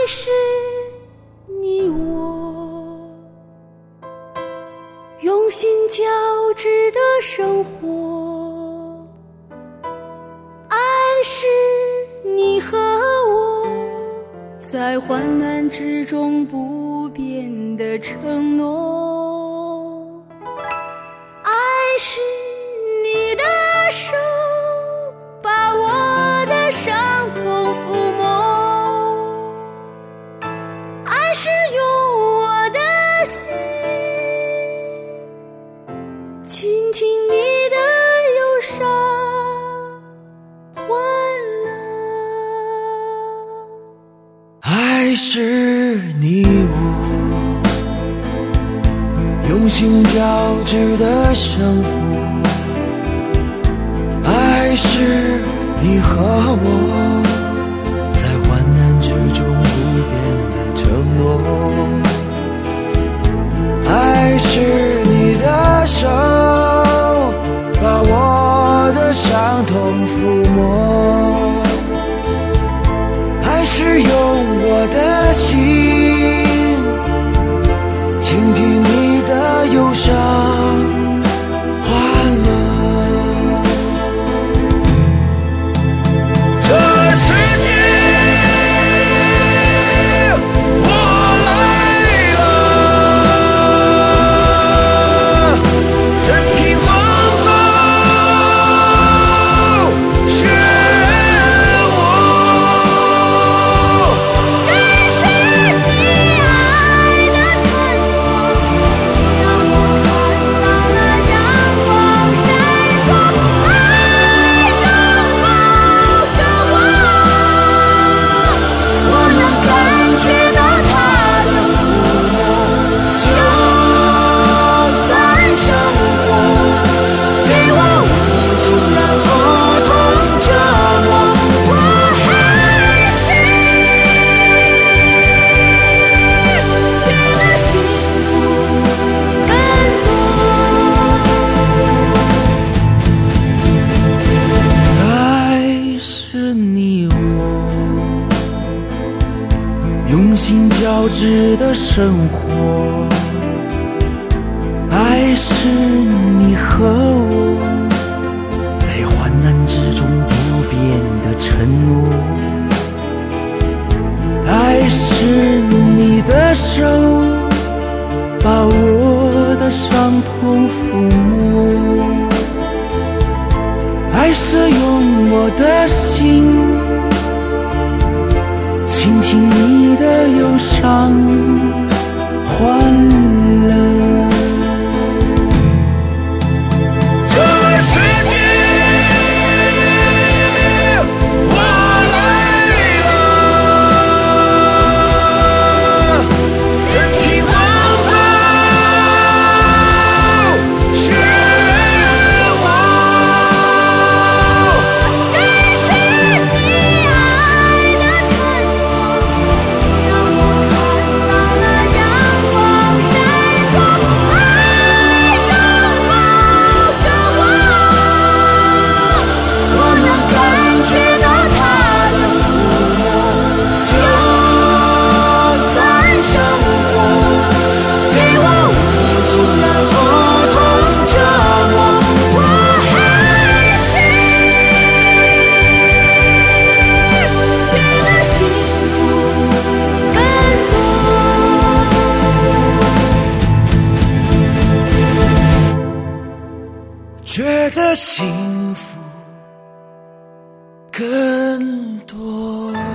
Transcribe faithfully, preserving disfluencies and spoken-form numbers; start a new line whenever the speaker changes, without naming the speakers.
是你我用心交织的生活，爱是你和我在患难之中不变的承诺，爱是你的手把我的伤痛抚摸，爱是用我的心倾听你的忧伤欢乐，
爱是你我用心交织的生活，爱是你和我在患难之中不变的承诺，爱是你的手把我的伤痛抚摸，爱是用我的心倾听你的忧伤欢乐，这世界我来了，任凭风暴漩涡，
这是你爱的承诺，让我看到了阳光闪烁，爱拥抱着我，我能感觉到它的抚摸，
就算生活给我无尽的苦痛折磨，
我还是觉得幸福更多。
爱是你我用心交织的生活，爱是你和我在患难之中不变的承诺，爱是你的手把我的伤痛抚摸，爱是用我的心倾听你的忧伤欢乐，这世界我来了，任凭风暴漩涡，
这是你爱的承诺，让我看到了阳光闪烁，爱拥抱着我，我能感觉到它的抚摸，
就算生活给我无尽的苦痛折磨，
我还是觉得幸福更多。
觉得幸福更多。